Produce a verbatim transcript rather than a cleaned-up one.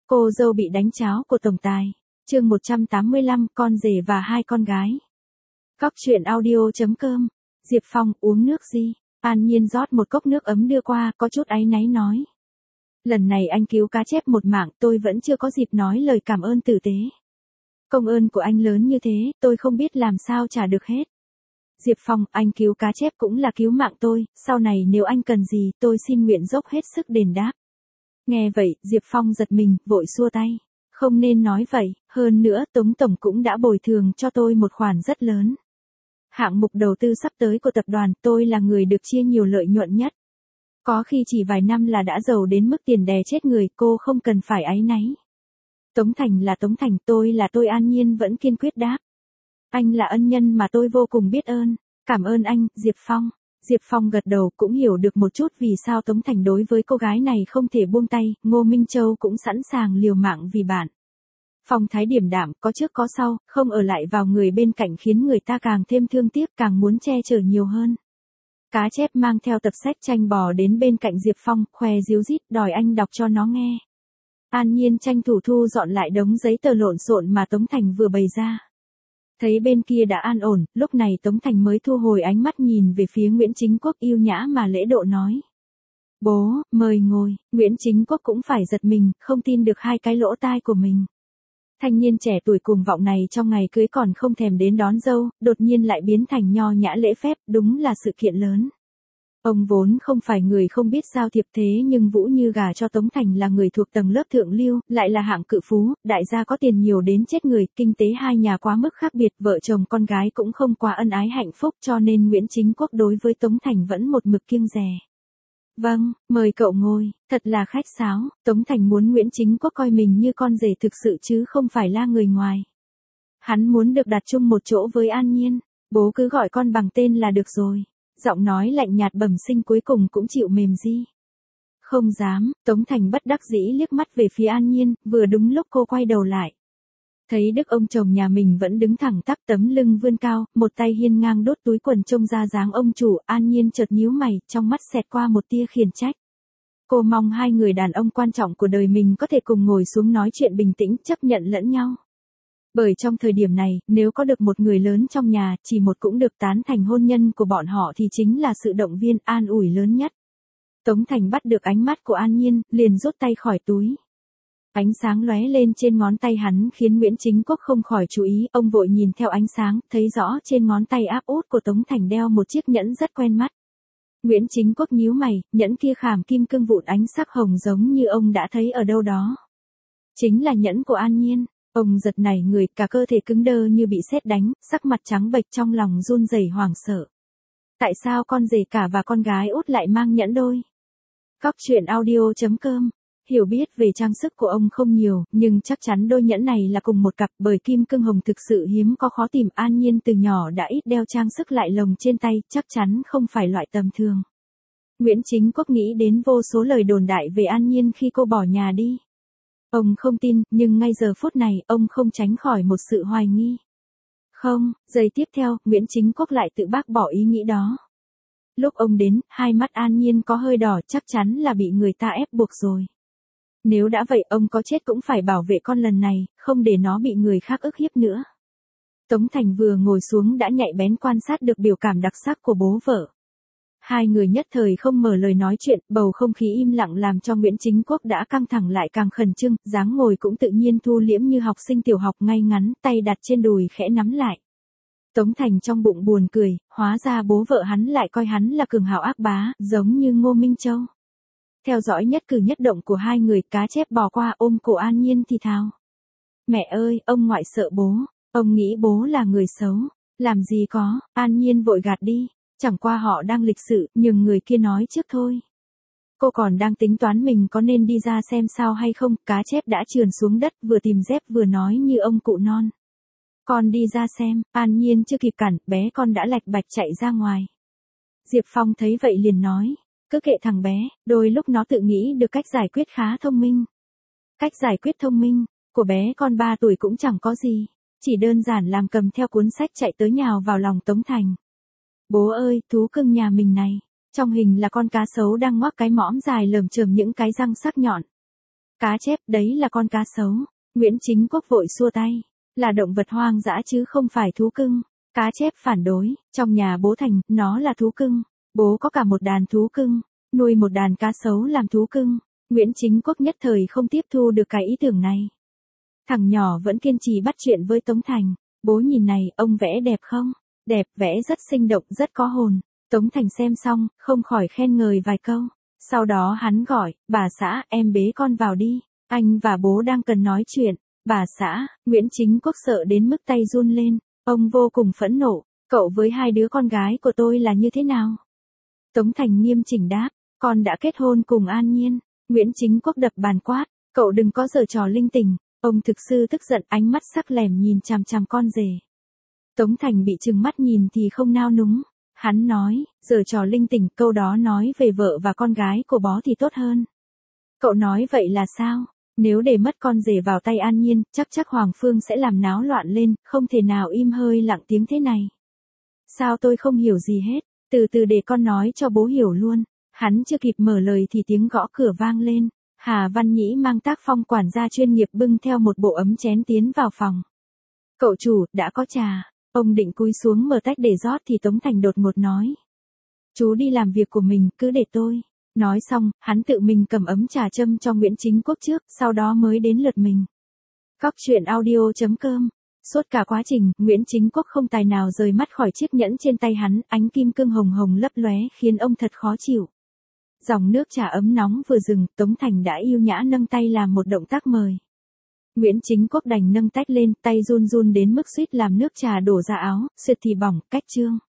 Cô dâu bị đánh cháo của tổng tài. Chương một trăm tám mươi lăm, con rể và hai con gái. Cóc truyện audio chấm com. Diệp Phong, uống nước gì? An Nhiên rót một cốc nước ấm đưa qua, có chút áy náy nói. Lần này anh cứu cá chép một mạng, tôi vẫn chưa có dịp nói lời cảm ơn tử tế. Công ơn của anh lớn như thế, tôi không biết làm sao trả được hết. Diệp Phong, anh cứu cá chép cũng là cứu mạng tôi, sau này nếu anh cần gì, tôi xin nguyện dốc hết sức đền đáp. Nghe vậy, Diệp Phong giật mình, vội xua tay. Không nên nói vậy, hơn nữa Tống Tổng cũng đã bồi thường cho tôi một khoản rất lớn. Hạng mục đầu tư sắp tới của tập đoàn, tôi là người được chia nhiều lợi nhuận nhất. Có khi chỉ vài năm là đã giàu đến mức tiền đè chết người, cô không cần phải áy náy. Tống Thành là Tống Thành, tôi là tôi. An Nhiên vẫn kiên quyết đáp. Anh là ân nhân mà tôi vô cùng biết ơn. Cảm ơn anh, Diệp Phong. Diệp Phong gật đầu, cũng hiểu được một chút vì sao Tống Thành đối với cô gái này không thể buông tay, Ngô Minh Châu cũng sẵn sàng liều mạng vì bạn. Phong thái điềm đạm, có trước có sau, không ở lại vào người bên cạnh khiến người ta càng thêm thương tiếc, càng muốn che chở nhiều hơn. Cá chép mang theo tập sách tranh bò đến bên cạnh Diệp Phong, khoe ríu rít đòi anh đọc cho nó nghe. An Nhiên tranh thủ thu dọn lại đống giấy tờ lộn xộn mà Tống Thành vừa bày ra. Thấy bên kia đã an ổn, lúc này Tống Thành mới thu hồi ánh mắt nhìn về phía Nguyễn Chính Quốc, yêu nhã mà lễ độ nói. Bố, mời ngồi. Nguyễn Chính Quốc cũng phải giật mình, không tin được hai cái lỗ tai của mình. Thanh niên trẻ tuổi cuồng vọng này trong ngày cưới còn không thèm đến đón dâu, đột nhiên lại biến thành nho nhã lễ phép, đúng là sự kiện lớn. Ông vốn không phải người không biết giao thiệp, thế nhưng Vũ Như gả cho Tống Thành là người thuộc tầng lớp thượng lưu, lại là hạng cự phú, đại gia có tiền nhiều đến chết người, kinh tế hai nhà quá mức khác biệt, vợ chồng con gái cũng không quá ân ái hạnh phúc, cho nên Nguyễn Chính Quốc đối với Tống Thành vẫn một mực kiêng dè. Vâng, mời cậu ngồi, thật là khách sáo. Tống Thành muốn Nguyễn Chính Quốc coi mình như con rể thực sự chứ không phải là người ngoài. Hắn muốn được đặt chung một chỗ với An Nhiên, bố cứ gọi con bằng tên là được rồi. Giọng nói lạnh nhạt bẩm sinh cuối cùng cũng chịu mềm di. Không dám, Tống Thành bất đắc dĩ liếc mắt về phía An Nhiên, vừa đúng lúc cô quay đầu lại. Thấy đức ông chồng nhà mình vẫn đứng thẳng tắp, tấm lưng vươn cao, một tay hiên ngang đốt túi quần trông ra dáng ông chủ. An Nhiên chợt nhíu mày, trong mắt xẹt qua một tia khiển trách. Cô mong hai người đàn ông quan trọng của đời mình có thể cùng ngồi xuống nói chuyện bình tĩnh, chấp nhận lẫn nhau. Bởi trong thời điểm này, nếu có được một người lớn trong nhà, chỉ một cũng được tán thành hôn nhân của bọn họ thì chính là sự động viên, an ủi lớn nhất. Tống Thành bắt được ánh mắt của An Nhiên, liền rút tay khỏi túi. Ánh sáng lóe lên trên ngón tay hắn khiến Nguyễn Chính Quốc không khỏi chú ý, ông vội nhìn theo ánh sáng, thấy rõ trên ngón tay áp út của Tống Thành đeo một chiếc nhẫn rất quen mắt. Nguyễn Chính Quốc nhíu mày, nhẫn kia khảm kim cương vụn ánh sắc hồng giống như ông đã thấy ở đâu đó. Chính là nhẫn của An Nhiên. Ông giật nảy người, cả cơ thể cứng đơ như bị sét đánh, sắc mặt trắng bệch, trong lòng run rẩy hoảng sợ. Tại sao con rể cả và con gái út lại mang nhẫn đôi? Cóc truyện audio chấm com. Hiểu biết về trang sức của ông không nhiều, nhưng chắc chắn đôi nhẫn này là cùng một cặp, bởi kim cương hồng thực sự hiếm có, khó tìm. An Nhiên từ nhỏ đã ít đeo trang sức lại lồng trên tay, chắc chắn không phải loại tầm thường. Nguyễn Chính Quốc nghĩ đến vô số lời đồn đại về An Nhiên khi cô bỏ nhà đi. Ông không tin, nhưng ngay giờ phút này, ông không tránh khỏi một sự hoài nghi. Không, giây tiếp theo, Nguyễn Chính Quốc lại tự bác bỏ ý nghĩ đó. Lúc ông đến, hai mắt An Nhiên có hơi đỏ, chắc chắn là bị người ta ép buộc rồi. Nếu đã vậy, ông có chết cũng phải bảo vệ con lần này, không để nó bị người khác ức hiếp nữa. Tống Thành vừa ngồi xuống đã nhạy bén quan sát được biểu cảm đặc sắc của bố vợ. Hai người nhất thời không mở lời nói chuyện, bầu không khí im lặng làm cho Nguyễn Chính Quốc đã căng thẳng lại càng khẩn trương, dáng ngồi cũng tự nhiên thu liễm như học sinh tiểu học, ngay ngắn, tay đặt trên đùi khẽ nắm lại. Tống Thành trong bụng buồn cười, hóa ra bố vợ hắn lại coi hắn là cường hào ác bá, giống như Ngô Minh Châu. Theo dõi nhất cử nhất động của hai người, cá chép bò qua ôm cổ An Nhiên thì thào. Mẹ ơi, ông ngoại sợ bố, ông nghĩ bố là người xấu, làm gì có. An Nhiên vội gạt đi. Chẳng qua họ đang lịch sự, nhưng người kia nói trước thôi. Cô còn đang tính toán mình có nên đi ra xem sao hay không, cá chép đã trườn xuống đất, vừa tìm dép vừa nói như ông cụ non. Con đi ra xem. An Nhiên chưa kịp cản, bé con đã lạch bạch chạy ra ngoài. Diệp Phong thấy vậy liền nói, cứ kệ thằng bé, đôi lúc nó tự nghĩ được cách giải quyết khá thông minh. Cách giải quyết thông minh, của bé con ba tuổi cũng chẳng có gì, chỉ đơn giản làm cầm theo cuốn sách chạy tới nhào vào lòng Tống Thành. Bố ơi, thú cưng nhà mình này, trong hình là con cá sấu đang ngoác cái mõm dài lởm chởm những cái răng sắc nhọn. Cá chép, đấy là con cá sấu. Nguyễn Chính Quốc vội xua tay. Là động vật hoang dã chứ không phải thú cưng. Cá chép phản đối, trong nhà bố Thành, nó là thú cưng. Bố có cả một đàn thú cưng, nuôi một đàn cá sấu làm thú cưng. Nguyễn Chính Quốc nhất thời không tiếp thu được cái ý tưởng này. Thằng nhỏ vẫn kiên trì bắt chuyện với Tống Thành. Bố nhìn này, ông vẽ đẹp không? Đẹp, vẽ rất sinh động, rất có hồn. Tống Thành xem xong, không khỏi khen ngợi vài câu. Sau đó hắn gọi, bà xã, em bế con vào đi. Anh và bố đang cần nói chuyện. Bà xã, Nguyễn Chính Quốc sợ đến mức tay run lên. Ông vô cùng phẫn nộ. Cậu với hai đứa con gái của tôi là như thế nào? Tống Thành nghiêm chỉnh đáp, con đã kết hôn cùng An Nhiên. Nguyễn Chính Quốc đập bàn quát, cậu đừng có giở trò linh tinh. Ông thực sự tức giận, ánh mắt sắc lẻm nhìn chằm chằm con rể. Tống Thành bị trừng mắt nhìn thì không nao núng. Hắn nói, giở trò linh tinh, câu đó nói về vợ và con gái của bó thì tốt hơn. Cậu nói vậy là sao? Nếu để mất con rể vào tay An Nhiên, chắc chắc Hoàng Phương sẽ làm náo loạn lên, không thể nào im hơi lặng tiếng thế này. Sao tôi không hiểu gì hết, từ từ để con nói cho bố hiểu luôn. Hắn chưa kịp mở lời thì tiếng gõ cửa vang lên. Hà Văn Nhĩ mang tác phong quản gia chuyên nghiệp bưng theo một bộ ấm chén tiến vào phòng. Cậu chủ, đã có trà. Ông định cúi xuống mở tách để rót thì Tống Thành đột ngột nói. Chú đi làm việc của mình, cứ để tôi. Nói xong, hắn tự mình cầm ấm trà châm cho Nguyễn Chính Quốc trước, sau đó mới đến lượt mình. Cóc truyện audio chấm com. Suốt cả quá trình, Nguyễn Chính Quốc không tài nào rời mắt khỏi chiếc nhẫn trên tay hắn, ánh kim cương hồng hồng lấp lóe khiến ông thật khó chịu. Dòng nước trà ấm nóng vừa dừng, Tống Thành đã yêu nhã nâng tay làm một động tác mời. Nguyễn Chính Quốc đành nâng tách lên, tay run run đến mức suýt làm nước trà đổ ra áo, suyệt thì bỏng, cách chương.